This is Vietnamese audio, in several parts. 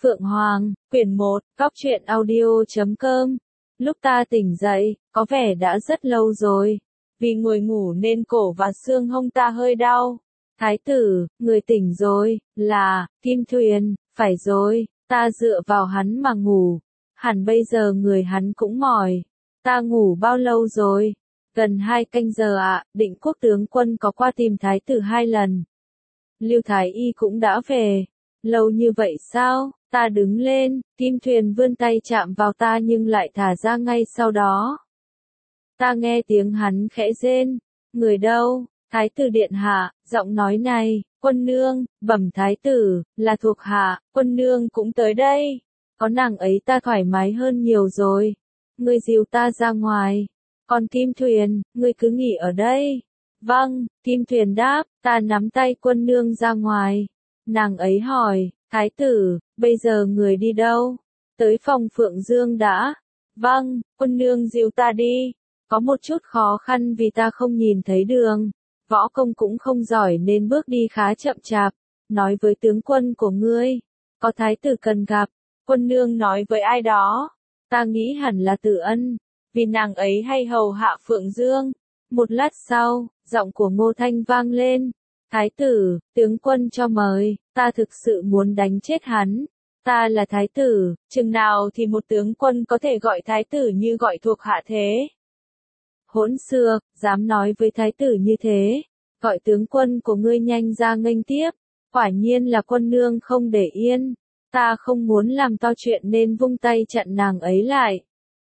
Phượng Hoàng, quyển 1, Góc truyện audio.com. Lúc ta tỉnh dậy, có vẻ đã rất lâu rồi. Vì ngồi ngủ nên cổ và xương hông ta hơi đau. Thái tử, người tỉnh rồi, là, Kim Tuyền, phải rồi, ta dựa vào hắn mà ngủ. Hẳn bây giờ người hắn cũng mỏi. Ta ngủ bao lâu rồi? Gần 2 canh giờ ạ, Định Quốc tướng quân có qua tìm thái tử 2 lần. Lưu Thái Y cũng đã về. Lâu như vậy sao? Ta đứng lên, Kim Tuyền vươn tay chạm vào ta nhưng lại thả ra ngay sau đó. Ta nghe tiếng hắn khẽ rên. Người đâu? Thái tử điện hạ, giọng nói này, quân nương, bẩm thái tử, là thuộc hạ, quân nương cũng tới đây. Có nàng ấy ta thoải mái hơn nhiều rồi. Ngươi dìu ta ra ngoài. Còn Kim Tuyền, ngươi cứ nghỉ ở đây. Vâng, Kim Tuyền đáp, ta nắm tay quân nương ra ngoài. Nàng ấy hỏi, thái tử, bây giờ người đi đâu? Tới phòng Phượng Dương đã. Vâng, quân nương dìu ta đi. Có một chút khó khăn vì ta không nhìn thấy đường. Võ công cũng không giỏi nên bước đi khá chậm chạp. Nói với tướng quân của ngươi. Có thái tử cần gặp. Quân nương nói với ai đó. Ta nghĩ hẳn là Tử Ân. Vì nàng ấy hay hầu hạ Phượng Dương. Một lát sau, giọng của Ngô Thanh vang lên. Thái tử, tướng quân cho mời, ta thực sự muốn đánh chết hắn. Ta là thái tử, chừng nào thì một tướng quân có thể gọi thái tử như gọi thuộc hạ thế? Hỗn xược, dám nói với thái tử như thế. Gọi tướng quân của ngươi nhanh ra nghênh tiếp. Quả nhiên là quân nương không để yên. Ta không muốn làm to chuyện nên vung tay chặn nàng ấy lại.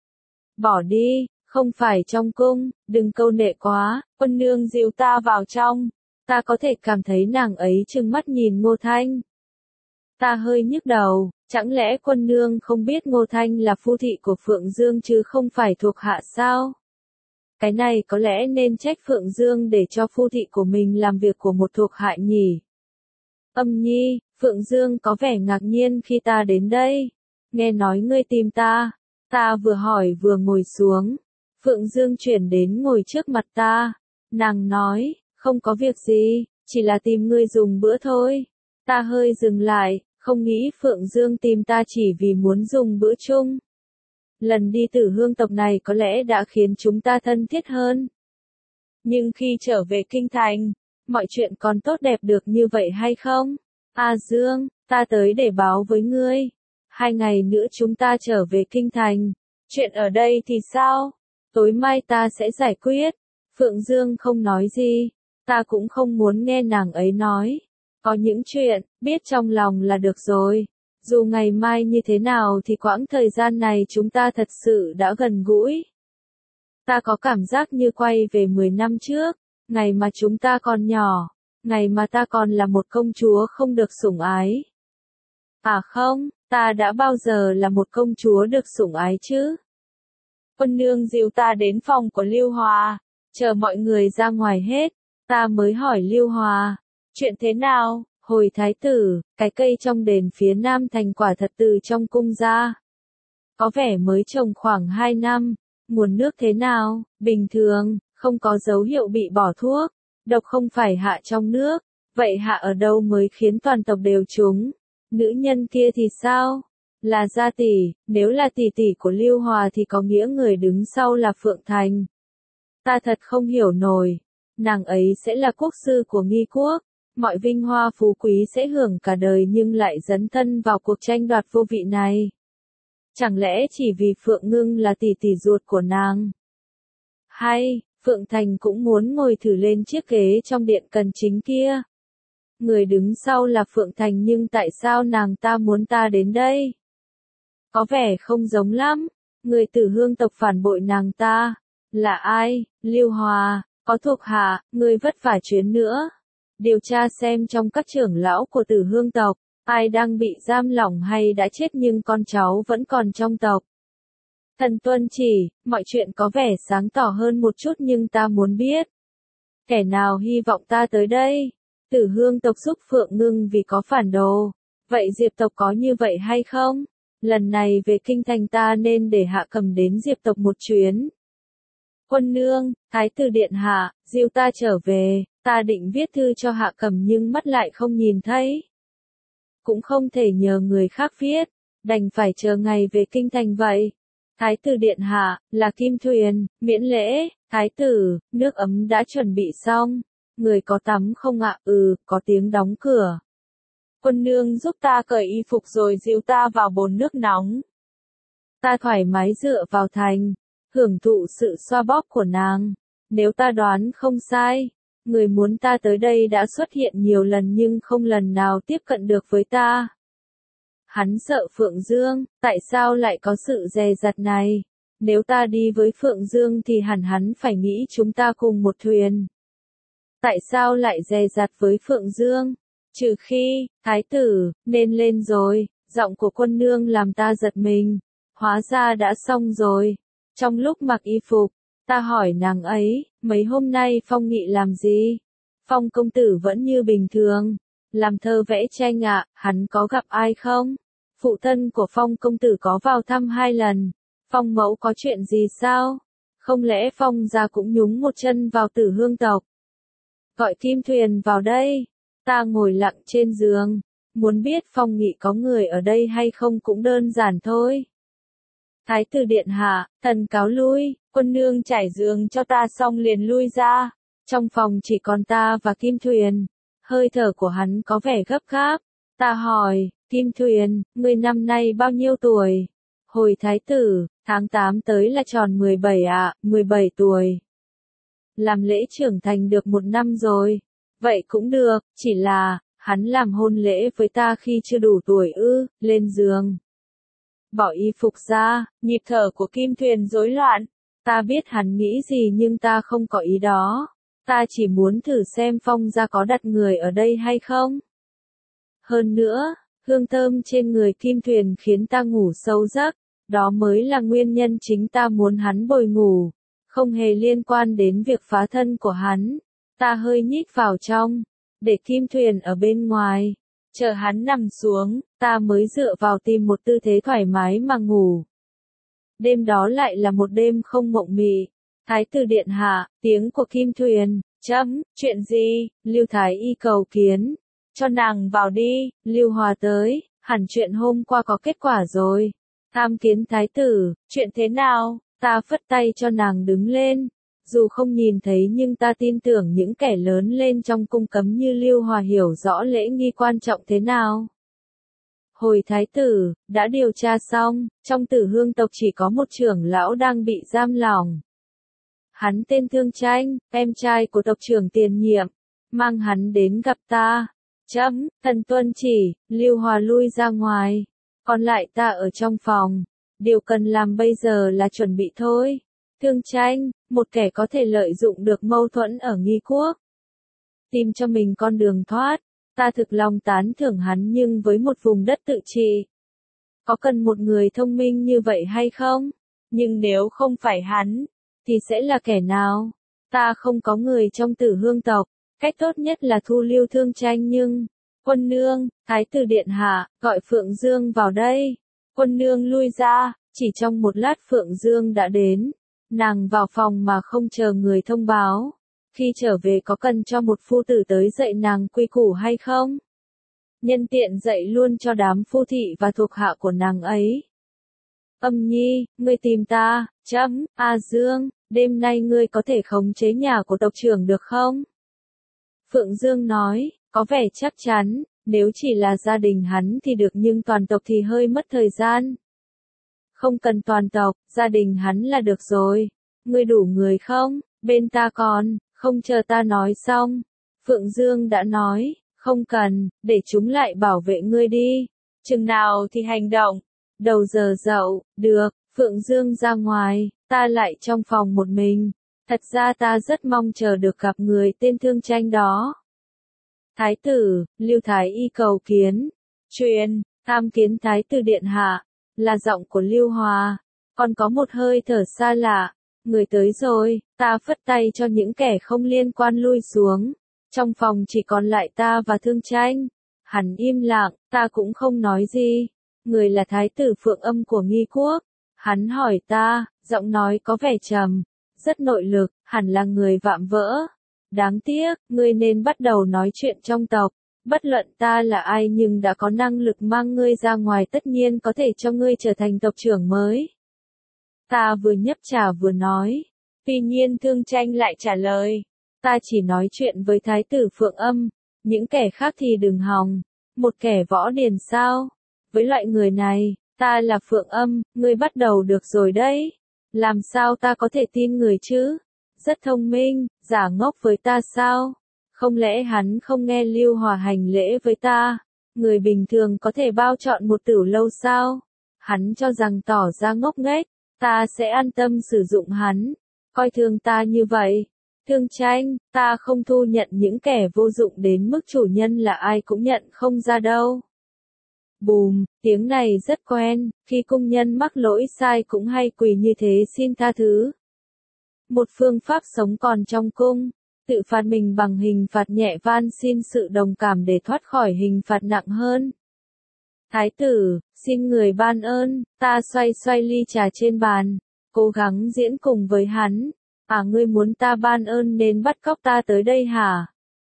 Bỏ đi, không phải trong cung, đừng câu nệ quá, quân nương dìu ta vào trong. Ta có thể cảm thấy nàng ấy trừng mắt nhìn Ngô Thanh. Ta hơi nhức đầu, chẳng lẽ quân nương không biết Ngô Thanh là phu thị của Phượng Dương chứ không phải thuộc hạ sao? Cái này có lẽ nên trách Phượng Dương để cho phu thị của mình làm việc của một thuộc hạ nhỉ? Âm Nhi, Phượng Dương có vẻ ngạc nhiên khi ta đến đây. Nghe nói ngươi tìm ta. Ta vừa hỏi vừa ngồi xuống. Phượng Dương chuyển đến ngồi trước mặt ta. Nàng nói, không có việc gì, chỉ là tìm ngươi dùng bữa thôi. Ta hơi dừng lại, không nghĩ Phượng Dương tìm ta chỉ vì muốn dùng bữa chung. Lần đi Tử Hương tộc này có lẽ đã khiến chúng ta thân thiết hơn. Nhưng khi trở về Kinh Thành, mọi chuyện còn tốt đẹp được như vậy hay không? A Dương, ta tới để báo với ngươi. 2 ngày nữa chúng ta trở về Kinh Thành. Chuyện ở đây thì sao? Tối mai ta sẽ giải quyết. Phượng Dương không nói gì. Ta cũng không muốn nghe nàng ấy nói. Có những chuyện, biết trong lòng là được rồi. Dù ngày mai như thế nào thì quãng thời gian này chúng ta thật sự đã gần gũi. Ta có cảm giác như quay về 10 năm trước. Ngày mà chúng ta còn nhỏ. Ngày mà ta còn là một công chúa không được sủng ái. À không, ta đã bao giờ là một công chúa được sủng ái chứ? Quân nương dìu ta đến phòng của Lưu Hòa. Chờ mọi người ra ngoài hết. Ta mới hỏi Lưu Hòa. Chuyện thế nào? Hồi thái tử, cái cây trong đền phía nam thành quả thật từ trong cung ra. Có vẻ mới trồng khoảng 2 năm. Nguồn nước thế nào? Bình thường, không có dấu hiệu bị bỏ thuốc. Độc không phải hạ trong nước. Vậy hạ ở đâu mới khiến toàn tộc đều trúng? Nữ nhân kia thì sao? Là gia tỷ, nếu là tỷ tỷ của Lưu Hòa thì có nghĩa người đứng sau là Phượng Thành. Ta thật không hiểu nổi. Nàng ấy sẽ là quốc sư của Nghi Quốc. Mọi vinh hoa phú quý sẽ hưởng cả đời nhưng lại dấn thân vào cuộc tranh đoạt vô vị này. Chẳng lẽ chỉ vì Phượng Ngưng là tỷ tỷ ruột của nàng? Hay, Phượng Thành cũng muốn ngồi thử lên chiếc ghế trong điện cần chính kia. Người đứng sau là Phượng Thành nhưng tại sao nàng ta muốn ta đến đây? Có vẻ không giống lắm. Người Tử Hương tộc phản bội nàng ta. Là ai? Lưu Hòa, có thuộc hạ, người vất vả chuyến nữa. Điều tra xem trong các trưởng lão của Tử Hương tộc, ai đang bị giam lỏng hay đã chết nhưng con cháu vẫn còn trong tộc. Thần tuân chỉ, mọi chuyện có vẻ sáng tỏ hơn một chút nhưng ta muốn biết. Kẻ nào hy vọng ta tới đây? Tử Hương tộc giúp Phượng Ngưng vì có phản đồ. Vậy Diệp tộc có như vậy hay không? Lần này về Kinh Thành ta nên để Hạ Cầm đến Diệp tộc một chuyến. Quân nương, thái tử điện hạ, dìu ta trở về. Ta định viết thư cho Hạ Cầm nhưng mắt lại không nhìn thấy. cũng không thể nhờ người khác viết, đành phải chờ ngày về kinh thành vậy. Thái tử điện hạ, là Kim Thuyền, miễn lễ, thái tử, nước ấm đã chuẩn bị xong, người có tắm không ạ? Ừ, có tiếng đóng cửa. Quân nương giúp ta cởi y phục rồi dìu ta vào bồn nước nóng. Ta thoải mái dựa vào thành, hưởng thụ sự xoa bóp của nàng. Nếu ta đoán không sai, người muốn ta tới đây đã xuất hiện nhiều lần nhưng không lần nào tiếp cận được với ta. Hắn sợ Phượng Dương, tại sao lại có sự dè dặt này? Nếu ta đi với Phượng Dương thì hẳn hắn phải nghĩ chúng ta cùng một thuyền. Tại sao lại dè dặt với Phượng Dương? Trừ khi, thái tử, nên lên rồi, giọng của quân nương làm ta giật mình. Hóa ra đã xong rồi. Trong lúc mặc y phục, ta hỏi nàng ấy, mấy hôm nay Phong Nghị làm gì? Phong công tử vẫn như bình thường. Làm thơ vẽ tranh ạ, hắn có gặp ai không? Phụ thân của Phong công tử có vào thăm 2 lần. Phong mẫu có chuyện gì sao? Không lẽ Phong gia cũng nhúng một chân vào Tử Hương tộc? Gọi Kim Thuyền vào đây. Ta ngồi lặng trên giường. Muốn biết Phong Nghị có người ở đây hay không cũng đơn giản thôi. Thái tử điện hạ, thần cáo lui, quân nương trải giường cho ta xong liền lui ra. Trong phòng chỉ còn ta và Kim Thuyền. Hơi thở của hắn có vẻ gấp gáp. Ta hỏi, Kim Thuyền, ngươi năm nay bao nhiêu tuổi? Hồi thái tử, tháng 8 tới là tròn 17 ạ, 17 tuổi. Làm lễ trưởng thành được 1 năm rồi. Vậy cũng được, chỉ là, hắn làm hôn lễ với ta khi chưa đủ tuổi ư, lên giường. Bỏ y phục ra, nhịp thở của Kim Thuyền rối loạn. Ta biết hắn nghĩ gì nhưng ta không có ý đó. Ta chỉ muốn thử xem Phong gia có đặt người ở đây hay không. Hơn nữa, hương thơm trên người Kim Thuyền khiến ta ngủ sâu giấc. Đó mới là nguyên nhân chính ta muốn hắn bồi ngủ. Không hề liên quan đến việc phá thân của hắn. Ta hơi nhích vào trong, để Kim Thuyền ở bên ngoài. Chờ hắn nằm xuống, ta mới dựa vào tìm một tư thế thoải mái mà ngủ. Đêm đó lại là một đêm không mộng mị. Thái tử điện hạ, tiếng của Kim Thuyền, chuyện gì? Lưu Thái y cầu kiến. Cho nàng vào đi, Lưu Hòa tới, hẳn chuyện hôm qua có kết quả rồi. Tham kiến thái tử, chuyện thế nào? Ta phất tay cho nàng đứng lên. Dù không nhìn thấy nhưng ta tin tưởng những kẻ lớn lên trong cung cấm như Lưu Hòa hiểu rõ lễ nghi quan trọng thế nào. Hồi thái tử, đã điều tra xong, trong Tử Hương tộc chỉ có một trưởng lão đang bị giam lỏng. Hắn tên Thương Tranh, em trai của tộc trưởng tiền nhiệm, mang hắn đến gặp ta. Thần tuân chỉ, Lưu Hòa lui ra ngoài, còn lại ta ở trong phòng. Điều cần làm bây giờ là chuẩn bị thôi. Thương Tranh, một kẻ có thể lợi dụng được mâu thuẫn ở Nghi Quốc, tìm cho mình con đường thoát. Ta thực lòng tán thưởng hắn nhưng với một vùng đất tự trị, có cần một người thông minh như vậy hay không? Nhưng nếu không phải hắn, thì sẽ là kẻ nào? Ta không có người trong Tử Hương tộc, cách tốt nhất là thu lưu Thương Tranh nhưng... Quân nương, thái tử điện hạ, gọi Phượng Dương vào đây. Quân nương lui ra, chỉ trong một lát Phượng Dương đã đến. Nàng vào phòng mà không chờ người thông báo. Khi trở về có cần cho một phu tử tới dạy nàng quy củ hay không? Nhân tiện dạy luôn cho đám phu thị và thuộc hạ của nàng ấy. Âm Nhi, ngươi tìm ta, A Dương, đêm nay ngươi có thể khống chế nhà của tộc trưởng được không? Phượng Dương nói, có vẻ chắc chắn, nếu chỉ là gia đình hắn thì được nhưng toàn tộc thì hơi mất thời gian. Không cần toàn tộc, gia đình hắn là được rồi. Ngươi đủ người không? Bên ta còn, không chờ ta nói xong. Phượng Dương đã nói, không cần, để chúng lại bảo vệ ngươi đi. Chừng nào thì hành động. Đầu giờ dậu, được, Phượng Dương ra ngoài, ta lại trong phòng một mình. Thật ra ta rất mong chờ được gặp người tên Thương Tranh đó. Thái tử, Lưu Thái y cầu kiến. Truyền, tham kiến thái tử điện hạ. Là giọng của Lưu Hòa. Còn có một hơi thở xa lạ. Người tới rồi, ta phất tay cho những kẻ không liên quan lui xuống. Trong phòng chỉ còn lại ta và Thương Tranh. Hắn im lặng, ta cũng không nói gì. Người là thái tử Phượng Âm của Nghi Quốc. Hắn hỏi ta, giọng nói có vẻ trầm, rất nội lực, hẳn là người vạm vỡ. Đáng tiếc, ngươi nên bắt đầu nói chuyện trong tộc. Bất luận ta là ai nhưng đã có năng lực mang ngươi ra ngoài tất nhiên có thể cho ngươi trở thành tộc trưởng mới. Ta vừa nhấp trà vừa nói. Tuy nhiên Thương Tranh lại trả lời. Ta chỉ nói chuyện với Thái tử Phượng Âm, những kẻ khác thì đừng hòng. Một kẻ võ điền sao? Với loại người này, ta là Phượng Âm, ngươi bắt đầu được rồi đấy. Làm sao ta có thể tin người chứ? Rất thông minh, giả ngốc với ta sao? Không lẽ hắn không nghe Lưu Hòa hành lễ với ta? Người bình thường có thể bao trọn một tử lâu sao? Hắn cho rằng tỏ ra ngốc nghếch, ta sẽ an tâm sử dụng hắn. Coi thường ta như vậy. Thương Tranh, ta không thu nhận những kẻ vô dụng đến mức chủ nhân là ai cũng nhận không ra đâu. Bùm, tiếng này rất quen, khi cung nhân mắc lỗi sai cũng hay quỳ như thế xin tha thứ. Một phương pháp sống còn trong cung, tự phạt mình bằng hình phạt nhẹ van xin sự đồng cảm để thoát khỏi hình phạt nặng hơn. Thái tử, xin người ban ơn, ta xoay xoay ly trà trên bàn, cố gắng diễn cùng với hắn. À ngươi muốn ta ban ơn nên bắt cóc ta tới đây hả?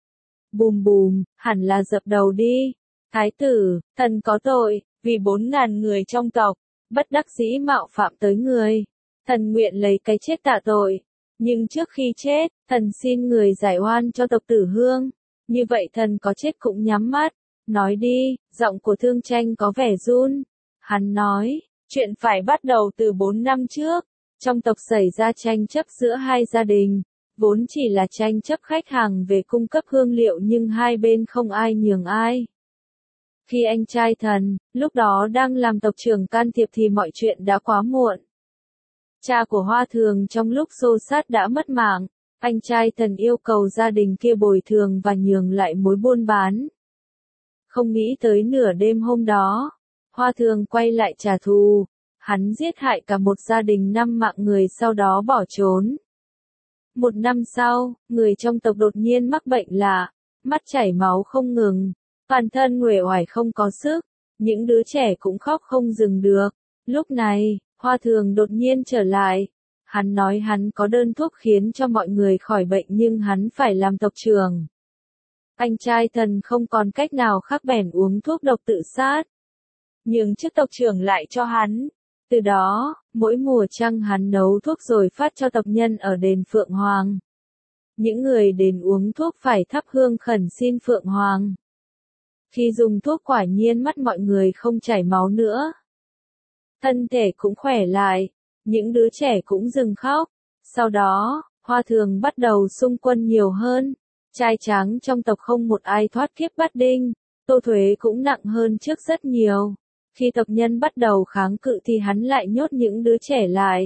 Bùm bùm, hẳn là dập đầu đi. Thái tử, thần có tội, vì 4.000 người trong tộc, bất đắc dĩ mạo phạm tới người. Thần nguyện lấy cái chết tạ tội. Nhưng trước khi chết, thần xin người giải oan cho tộc Tử Hương. Như vậy thần có chết cũng nhắm mắt. Nói đi, giọng của Thương Tranh có vẻ run. Hắn nói, chuyện phải bắt đầu từ 4 năm trước. Trong tộc xảy ra tranh chấp giữa hai gia đình. Vốn chỉ là tranh chấp khách hàng về cung cấp hương liệu nhưng hai bên không ai nhường ai. Khi anh trai thần, lúc đó đang làm tộc trưởng can thiệp thì mọi chuyện đã quá muộn. Cha của Hoa Thường trong lúc xô xát đã mất mạng, anh trai thần yêu cầu gia đình kia bồi thường và nhường lại mối buôn bán. Không nghĩ tới nửa đêm hôm đó, Hoa Thường quay lại trả thù, hắn giết hại cả một gia đình 5 mạng người sau đó bỏ trốn. 1 năm sau, người trong tộc đột nhiên mắc bệnh lạ, mắt chảy máu không ngừng, toàn thân uể oải không có sức, những đứa trẻ cũng khóc không dừng được. Lúc này, Hoa Thường đột nhiên trở lại. Hắn nói hắn có đơn thuốc khiến cho mọi người khỏi bệnh nhưng hắn phải làm tộc trưởng. Anh trai thần không còn cách nào khác bèn uống thuốc độc tự sát. Nhưng chức tộc trưởng lại cho hắn. Từ đó, mỗi mùa trăng hắn nấu thuốc rồi phát cho tộc nhân ở đền Phượng Hoàng. Những người đến uống thuốc phải thắp hương khẩn xin Phượng Hoàng. Khi dùng thuốc quả nhiên mắt mọi người không chảy máu nữa. Thân thể cũng khỏe lại, những đứa trẻ cũng dừng khóc. Sau đó, Hoa Thường bắt đầu xung quân nhiều hơn. Trai tráng trong tộc không một ai thoát kiếp bắt đinh, tô thuế cũng nặng hơn trước rất nhiều. Khi tộc nhân bắt đầu kháng cự thì hắn lại nhốt những đứa trẻ lại.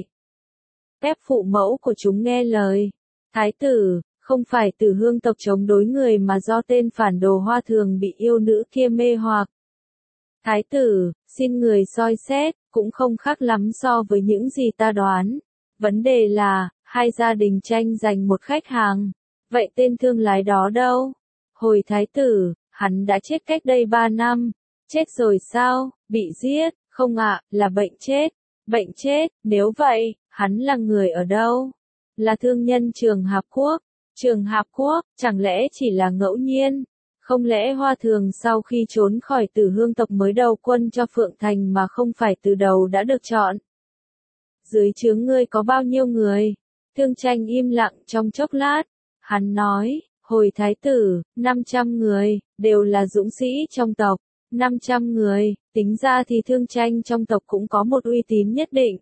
Ép phụ mẫu của chúng nghe lời. Thái tử, không phải Tử Hương tộc chống đối người mà do tên phản đồ Hoa Thường bị yêu nữ kia mê hoặc. Thái tử, xin người soi xét, cũng không khác lắm so với những gì ta đoán. Vấn đề là, hai gia đình tranh giành một khách hàng. Vậy tên thương lái đó đâu? Hồi thái tử, hắn đã chết cách đây 3 năm. Chết rồi sao? Bị giết? Không ạ, là bệnh chết. Bệnh chết, nếu vậy, hắn là người ở đâu? Là thương nhân Trường Hạp Quốc. Trường Hạp Quốc, chẳng lẽ chỉ là ngẫu nhiên? Không lẽ Hoa Thường sau khi trốn khỏi Tử Hương tộc mới đầu quân cho Phượng Thành mà không phải từ đầu đã được chọn? Dưới trướng ngươi có bao nhiêu người? Thương Tranh im lặng trong chốc lát. Hắn nói, hồi thái tử, 500 người, đều là dũng sĩ trong tộc. 500 người, tính ra thì Thương Tranh trong tộc cũng có một uy tín nhất định.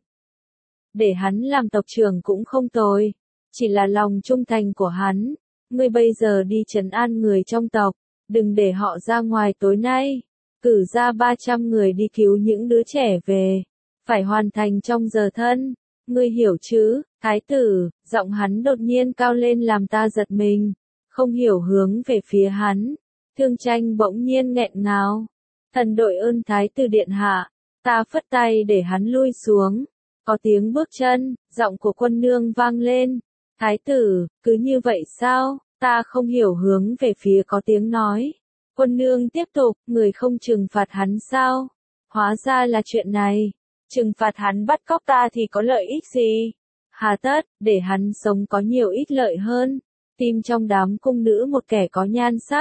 Để hắn làm tộc trưởng cũng không tồi. Chỉ là lòng trung thành của hắn. Ngươi bây giờ đi trấn an người trong tộc. Đừng để họ ra ngoài tối nay. Cử ra 300 người đi cứu những đứa trẻ về. Phải hoàn thành trong giờ thân. Ngươi hiểu chứ, thái tử, giọng hắn đột nhiên cao lên làm ta giật mình. Không hiểu hướng về phía hắn. Thương Tranh bỗng nhiên nghẹn ngào. Thần đội ơn thái tử điện hạ. Ta phất tay để hắn lui xuống. Có tiếng bước chân, giọng của quân nương vang lên. Thái tử, cứ như vậy sao? Ta không hiểu hướng về phía có tiếng nói. Quân nương tiếp tục, người không trừng phạt hắn sao? Hóa ra là chuyện này. Trừng phạt hắn bắt cóc ta thì có lợi ích gì? Hà tất, để hắn sống có nhiều ích lợi hơn. Tìm trong đám cung nữ một kẻ có nhan sắc,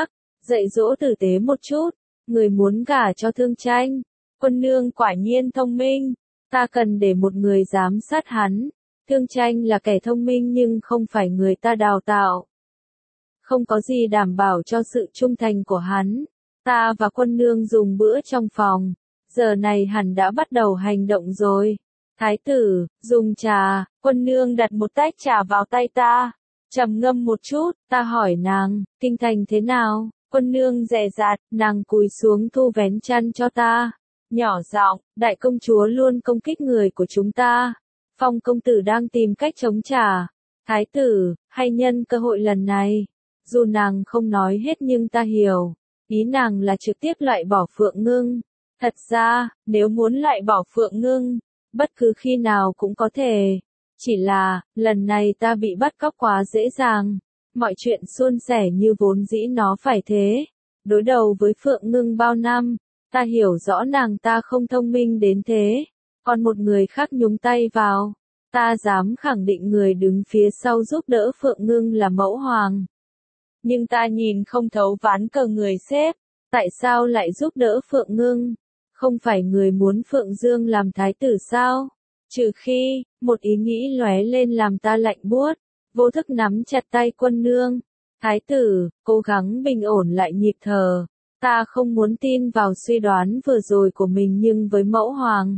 dạy dỗ tử tế một chút, người muốn gả cho Thương Tranh. Quân nương quả nhiên thông minh, ta cần để một người giám sát hắn. Thương Tranh là kẻ thông minh nhưng không phải người ta đào tạo. Không có gì đảm bảo cho sự trung thành của hắn. Ta và quân nương dùng bữa trong phòng, giờ này hẳn đã bắt đầu hành động rồi. Thái tử, dùng trà, quân nương đặt một tách trà vào tay ta. Trầm ngâm một chút, ta hỏi nàng, kinh thành thế nào? Quân nương dè dặt, nàng cúi xuống thu vén chăn cho ta. Nhỏ giọng, đại công chúa luôn công kích người của chúng ta. Phong công tử đang tìm cách chống trả. Thái tử, hay nhân cơ hội lần này. Dù nàng không nói hết nhưng ta hiểu. Ý nàng là trực tiếp loại bỏ Phượng Ngưng. Thật ra, nếu muốn loại bỏ Phượng Ngưng, bất cứ khi nào cũng có thể. Chỉ là, lần này ta bị bắt cóc quá dễ dàng. Mọi chuyện suôn sẻ như vốn dĩ nó phải thế. Đối đầu với Phượng Ngưng bao năm, ta hiểu rõ nàng ta không thông minh đến thế. Còn một người khác nhúng tay vào. Ta dám khẳng định người đứng phía sau giúp đỡ Phượng Ngưng là Mẫu Hoàng. Nhưng ta nhìn không thấu ván cờ người xếp. Tại sao lại giúp đỡ Phượng Ngưng? Không phải người muốn Phượng Dương làm thái tử sao? Trừ khi, một ý nghĩ lóe lên làm ta lạnh buốt, vô thức nắm chặt tay quân nương. Thái tử, cố gắng bình ổn lại nhịp thở. Ta không muốn tin vào suy đoán vừa rồi của mình nhưng với Mẫu Hoàng.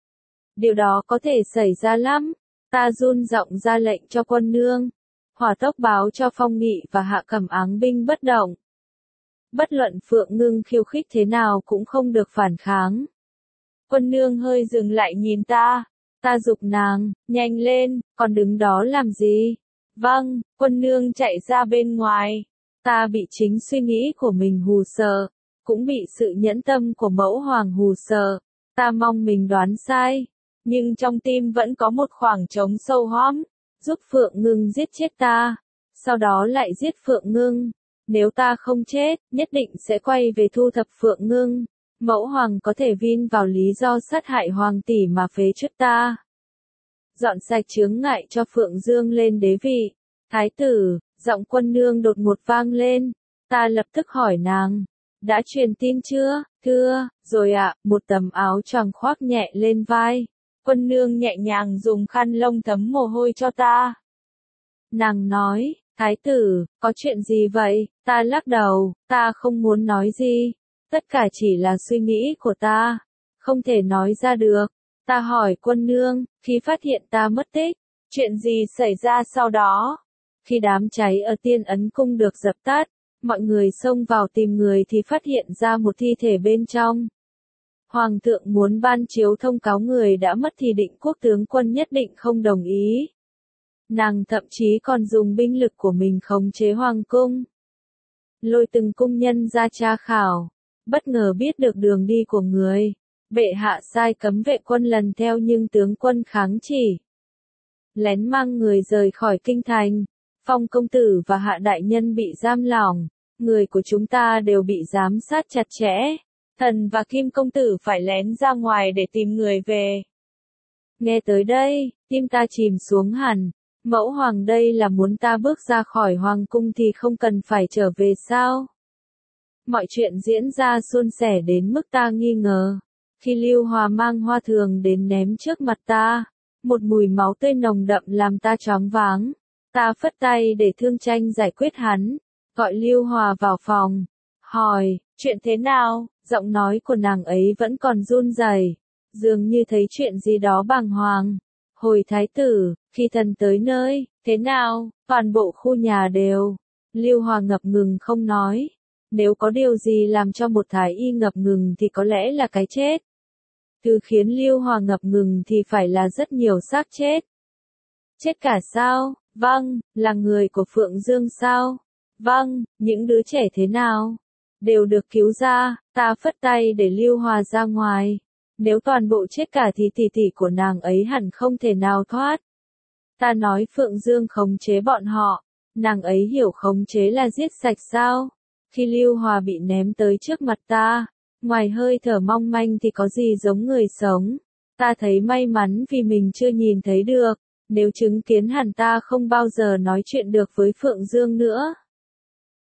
Điều đó có thể xảy ra lắm. Ta run giọng ra lệnh cho quân nương. Hỏa tốc báo cho Phong Nghị và Hạ Cẩm áng binh bất động. Bất luận Phượng Ngưng khiêu khích thế nào cũng không được phản kháng. Quân nương hơi dừng lại nhìn ta. Ta giục nàng, nhanh lên, còn đứng đó làm gì? Vâng, quân nương chạy ra bên ngoài. Ta bị chính suy nghĩ của mình hù sợ, cũng bị sự nhẫn tâm của Mẫu Hoàng hù sợ. Ta mong mình đoán sai, nhưng trong tim vẫn có một khoảng trống sâu hõm, giúp Phượng Ngưng giết chết ta, sau đó lại giết Phượng Ngưng. Nếu ta không chết, nhất định sẽ quay về thu thập Phượng Ngưng. Mẫu Hoàng có thể vin vào lý do sát hại Hoàng tỷ mà phế truất ta. Dọn sạch chướng ngại cho Phượng Dương lên đế vị. Thái tử, giọng quân nương đột ngột vang lên. Ta lập tức hỏi nàng. Đã truyền tin chưa? Thưa, rồi ạ, một tấm áo choàng khoác nhẹ lên vai. Quân nương nhẹ nhàng dùng khăn lông thấm mồ hôi cho ta. Nàng nói, thái tử, có chuyện gì vậy? Ta lắc đầu, ta không muốn nói gì. Tất cả chỉ là suy nghĩ của ta. Không thể nói ra được. Ta hỏi quân nương, khi phát hiện ta mất tích, chuyện gì xảy ra sau đó? Khi đám cháy ở Tiên Ấn Cung được dập tắt, mọi người xông vào tìm người thì phát hiện ra một thi thể bên trong. Hoàng thượng muốn ban chiếu thông cáo người đã mất thì Định Quốc tướng quân nhất định không đồng ý. Nàng thậm chí còn dùng binh lực của mình khống chế hoàng cung. Lôi từng cung nhân ra tra khảo. Bất ngờ biết được đường đi của người. Bệ hạ sai cấm vệ quân lần theo nhưng tướng quân kháng chỉ. Lén mang người rời khỏi kinh thành. Phong công tử và Hạ đại nhân bị giam lỏng. Người của chúng ta đều bị giám sát chặt chẽ. Thần và Kim công tử phải lén ra ngoài để tìm người về. Nghe tới đây, tim ta chìm xuống hẳn. Mẫu Hoàng đây là muốn ta bước ra khỏi hoàng cung thì không cần phải trở về sao? Mọi chuyện diễn ra suôn sẻ đến mức ta nghi ngờ. Khi Lưu Hòa mang hoa thường đến ném trước mặt ta, một mùi máu tươi nồng đậm làm ta choáng váng. Ta phất tay để Thương Tranh giải quyết hắn, gọi Lưu Hòa vào phòng, hỏi, chuyện thế nào? Giọng nói của nàng ấy vẫn còn run rẩy, dường như thấy chuyện gì đó bàng hoàng. Hồi thái tử, khi thần tới nơi, thế nào? Toàn bộ khu nhà đều. Lưu Hòa ngập ngừng không nói. Nếu có điều gì làm cho một thái y ngập ngừng thì có lẽ là cái chết. Thứ khiến Lưu Hòa ngập ngừng thì phải là rất nhiều xác chết. Chết cả sao? Vâng, là người của Phượng Dương sao? Vâng, những đứa trẻ thế nào? Đều được cứu ra. Ta phất tay để Lưu Hòa ra ngoài. Nếu toàn bộ chết cả thì tỷ tỷ của nàng ấy hẳn không thể nào thoát. Ta nói Phượng Dương khống chế bọn họ. Nàng ấy hiểu khống chế là giết sạch sao? Khi Lưu Hòa bị ném tới trước mặt ta, ngoài hơi thở mong manh thì có gì giống người sống. Ta thấy may mắn vì mình chưa nhìn thấy được. Nếu chứng kiến hẳn ta không bao giờ nói chuyện được với Phượng Dương nữa.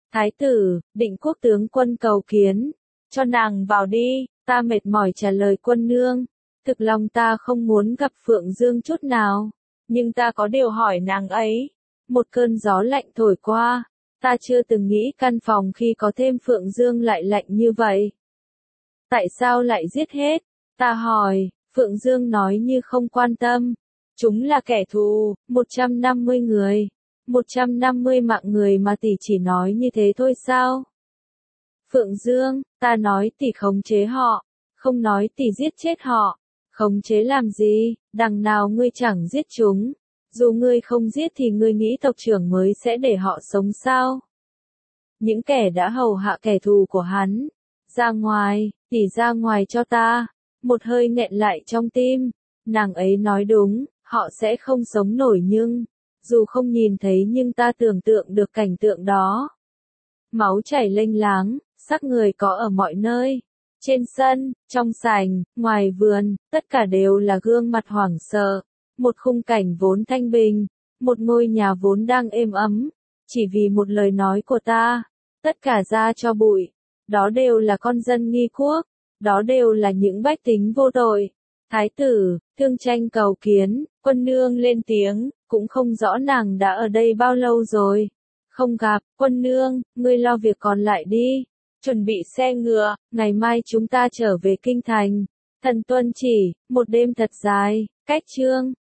Thái tử, Định quốc tướng quân cầu kiến. Cho nàng vào đi, ta mệt mỏi trả lời quân nương. Thực lòng ta không muốn gặp Phượng Dương chút nào. Nhưng ta có điều hỏi nàng ấy. Một cơn gió lạnh thổi qua. Ta chưa từng nghĩ căn phòng khi có thêm Phượng Dương lại lạnh như vậy. Tại sao lại giết hết? Ta hỏi, Phượng Dương nói như không quan tâm. Chúng là kẻ thù, 150 người. 150 mạng người mà tỷ chỉ nói như thế thôi sao? Phượng Dương, ta nói tỷ khống chế họ, không nói tỷ giết chết họ. Khống chế làm gì, đằng nào ngươi chẳng giết chúng. Dù ngươi không giết thì ngươi nghĩ tộc trưởng mới sẽ để họ sống sao? Những kẻ đã hầu hạ kẻ thù của hắn. Ra ngoài, tỷ ra ngoài cho ta. Một hơi nghẹn lại trong tim. Nàng ấy nói đúng, họ sẽ không sống nổi nhưng, dù không nhìn thấy nhưng ta tưởng tượng được cảnh tượng đó. Máu chảy lênh láng, xác người có ở mọi nơi. Trên sân, trong sảnh, ngoài vườn, tất cả đều là gương mặt hoảng sợ. Một khung cảnh vốn thanh bình, một ngôi nhà vốn đang êm ấm. Chỉ vì một lời nói của ta, tất cả ra cho bụi. Đó đều là con dân nghi quốc. Đó đều là những bách tính vô tội. Thái tử, Thương Tranh cầu kiến, quân nương lên tiếng, cũng không rõ nàng đã ở đây bao lâu rồi. Không gặp, quân nương, ngươi lo việc còn lại đi. Chuẩn bị xe ngựa, ngày mai chúng ta trở về kinh thành. Thần tuân chỉ, một đêm thật dài, cách chương.